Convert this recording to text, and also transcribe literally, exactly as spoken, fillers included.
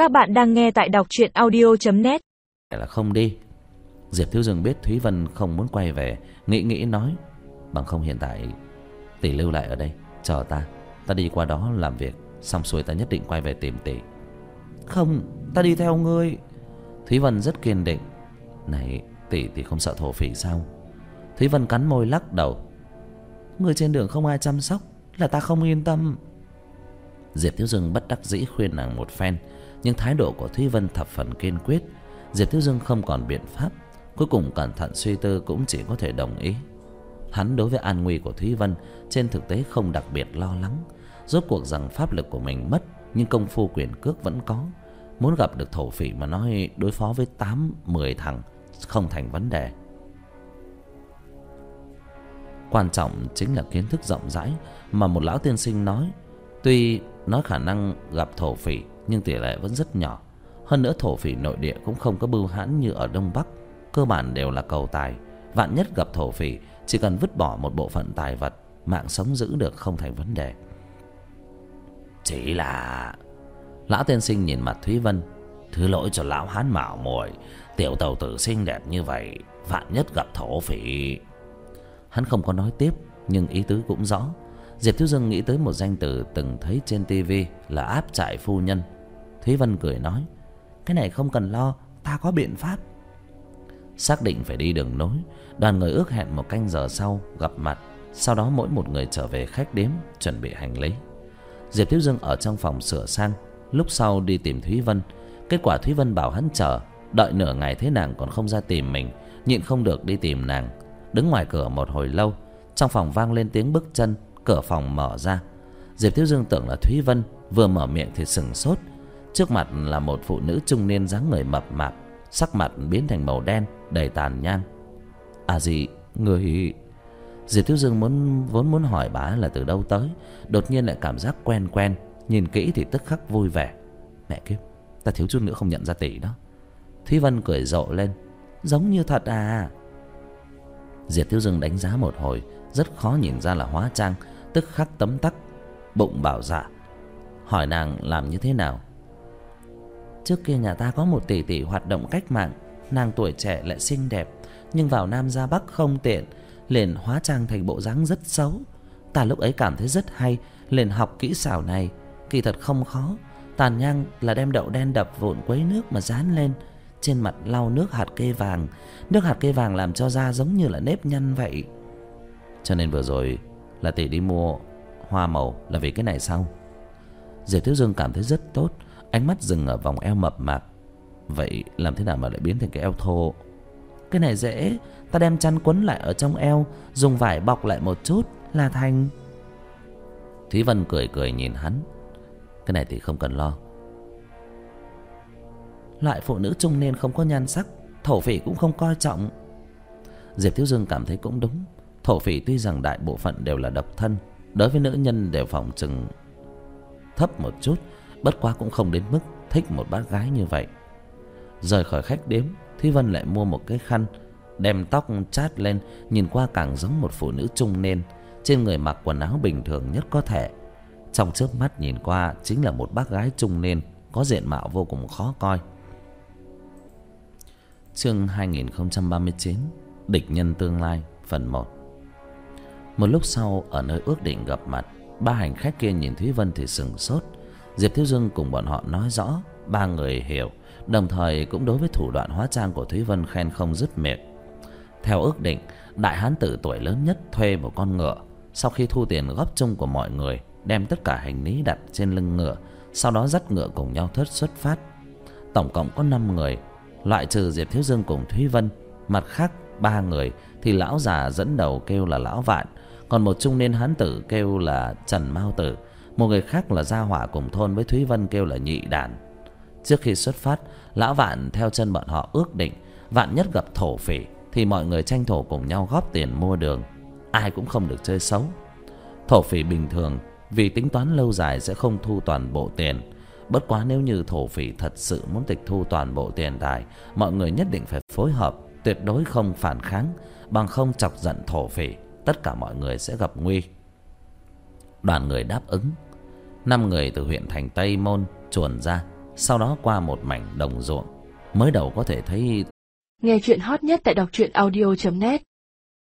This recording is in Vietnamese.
Các bạn đang nghe tại đọc truyện audio chấm net. Là không đi. Diệp Thiếu Dương biết Thúy Vân không muốn quay về, nghĩ nghĩ nói: bằng không hiện tại tỷ lưu lại ở đây chờ ta, ta đi qua đó làm việc xong xuôi ta nhất định quay về tìm tỷ. Không, ta đi theo ngươi. Thúy Vân rất kiên định. Này, tỷ tỷ không sợ thổ phỉ sao? Thúy Vân cắn môi lắc đầu. Người trên đường không ai chăm sóc là ta không yên tâm. Diệp Thiếu Dương bất đắc dĩ khuyên nàng một phen, nhưng thái độ của Thúy Vân thập phần kiên quyết. Diệp Thiếu Dương không còn biện pháp, cuối cùng cẩn thận suy tư cũng chỉ có thể đồng ý. Hắn đối với an nguy của Thúy Vân trên thực tế không đặc biệt lo lắng. Rốt cuộc rằng pháp lực của mình mất, nhưng công phu quyền cước vẫn có. Muốn gặp được thổ phỉ mà nói đối phó với tám mười thằng không thành vấn đề. Quan trọng chính là kiến thức rộng rãi mà một lão tiên sinh nói. Tuy nói khả năng gặp thổ phỉ nhưng tỷ lệ vẫn rất nhỏ. Hơn nữa thổ phỉ nội địa cũng không có bưu hãn như ở Đông Bắc, cơ bản đều là cầu tài. Vạn nhất gặp thổ phỉ, chỉ cần vứt bỏ một bộ phận tài vật, mạng sống giữ được không thành vấn đề. Chỉ là... Lão tiên sinh nhìn mặt Thúy Vân. Thứ lỗi cho lão hán mạo muội, tiểu tàu tử xinh đẹp như vậy, vạn nhất gặp thổ phỉ. Hắn không có nói tiếp, nhưng ý tứ cũng rõ. Diệp Thiếu Dương nghĩ tới một danh từ từng thấy trên tivi là áp trại phu nhân. Thúy Vân cười nói: cái này không cần lo, ta có biện pháp. Xác định phải đi đường nối, đoàn người ước hẹn một canh giờ sau gặp mặt. Sau đó mỗi một người trở về khách điếm chuẩn bị hành lý. Diệp Thiếu Dương ở trong phòng sửa sang, lúc sau đi tìm Thúy Vân. Kết quả Thúy Vân bảo hắn chờ, đợi nửa ngày thế nàng còn không ra tìm mình, nhịn không được đi tìm nàng. Đứng ngoài cửa một hồi lâu, trong phòng vang lên tiếng bước chân, cửa phòng mở ra. Diệp Thiếu Dương tưởng là Thúy Vân, vừa mở miệng thì sửng sốt. Trước mặt là một phụ nữ trung niên dáng người mập mạp, sắc mặt biến thành màu đen, đầy tàn nhang. À gì, người... Diệp Thiếu Dương muốn vốn muốn hỏi bà là từ đâu tới, đột nhiên lại cảm giác quen quen. Nhìn kỹ thì tức khắc vui vẻ. Mẹ kiếp, ta thiếu chút nữa không nhận ra tỷ đó. Thúy Vân cười rộ lên: giống như thật à? Diệp Thiếu Dương đánh giá một hồi, rất khó nhìn ra là hóa trang, tức khắc tấm tắc, bụng bảo dạ. Hỏi nàng làm như thế nào. Trước kia nhà ta có một tỷ tỷ hoạt động cách mạng, nàng tuổi trẻ lại xinh đẹp, nhưng vào Nam ra Bắc không tiện, liền hóa trang thành bộ dáng rất xấu. Ta lúc ấy cảm thấy rất hay, liền học kỹ xảo này. Kỳ thật không khó, tàn nhang là đem đậu đen đập vụn quấy nước mà dán lên, trên mặt lau nước hạt kê vàng. Nước hạt kê vàng làm cho da giống như là nếp nhăn vậy. Cho nên vừa rồi là tỷ đi mua hoa màu là vì cái này sao? Diệp Thiếu Dương cảm thấy rất tốt, ánh mắt dừng ở vòng eo mập mạp. Vậy làm thế nào mà lại biến thành cái eo thô? Cái này dễ, ta đem chăn quấn lại ở trong eo, dùng vải bọc lại một chút là thành. Thúy Vân cười cười nhìn hắn. Cái này thì không cần lo. Loại phụ nữ trung niên không có nhan sắc, thổ phỉ cũng không coi trọng. Diệp Thiếu Dương cảm thấy cũng đúng. Thổ phỉ tuy rằng đại bộ phận đều là độc thân, đối với nữ nhân đều phòng chừng thấp một chút, bất quá cũng không đến mức thích một bác gái như vậy. Rời khỏi khách điếm, Thúy Vân lại mua một cái khăn, đem tóc chát lên, nhìn qua càng giống một phụ nữ trung niên, trên người mặc quần áo bình thường nhất có thể. Trong chớp mắt nhìn qua chính là một bác gái trung niên, có diện mạo vô cùng khó coi. Chương hai nghìn không trăm ba mươi chín, Địch nhân tương lai, phần một. Một lúc sau, ở nơi ước định gặp mặt, ba hành khách kia nhìn Thúy Vân thì sửng sốt. Diệp Thiếu Dương cùng bọn họ nói rõ, ba người hiểu, đồng thời cũng đối với thủ đoạn hóa trang của Thúy Vân khen không dứt miệng. Theo ước định, đại hán tử tuổi lớn nhất thuê một con ngựa. Sau khi thu tiền góp chung của mọi người, đem tất cả hành lý đặt trên lưng ngựa, sau đó dắt ngựa cùng nhau thớt xuất phát. Tổng cộng có năm người, loại trừ Diệp Thiếu Dương cùng Thúy Vân. Mặt khác ba người thì lão già dẫn đầu kêu là lão Vạn, còn một trung niên hán tử kêu là Trần Mao Tử, một người khác là gia hỏa cùng thôn với Thúy Vân kêu là Nhị Đàn. Trước khi xuất phát, lão Vạn theo chân bọn họ ước định, vạn nhất gặp thổ phỉ thì mọi người tranh thủ cùng nhau góp tiền mua đường, ai cũng không được chơi xấu. Thổ phỉ bình thường vì tính toán lâu dài sẽ không thu toàn bộ tiền, bất quá nếu như thổ phỉ thật sự muốn tịch thu toàn bộ tiền tài, mọi người nhất định phải phối hợp, tuyệt đối không phản kháng, bằng không chọc giận thổ phỉ, tất cả mọi người sẽ gặp nguy. Đoàn người đáp ứng. Năm người từ huyện thành Tây Môn chuồn ra, sau đó qua một mảnh đồng ruộng. Mới đầu có thể thấy. Nghe chuyện hot nhất tại đọc truyện audio chấm net.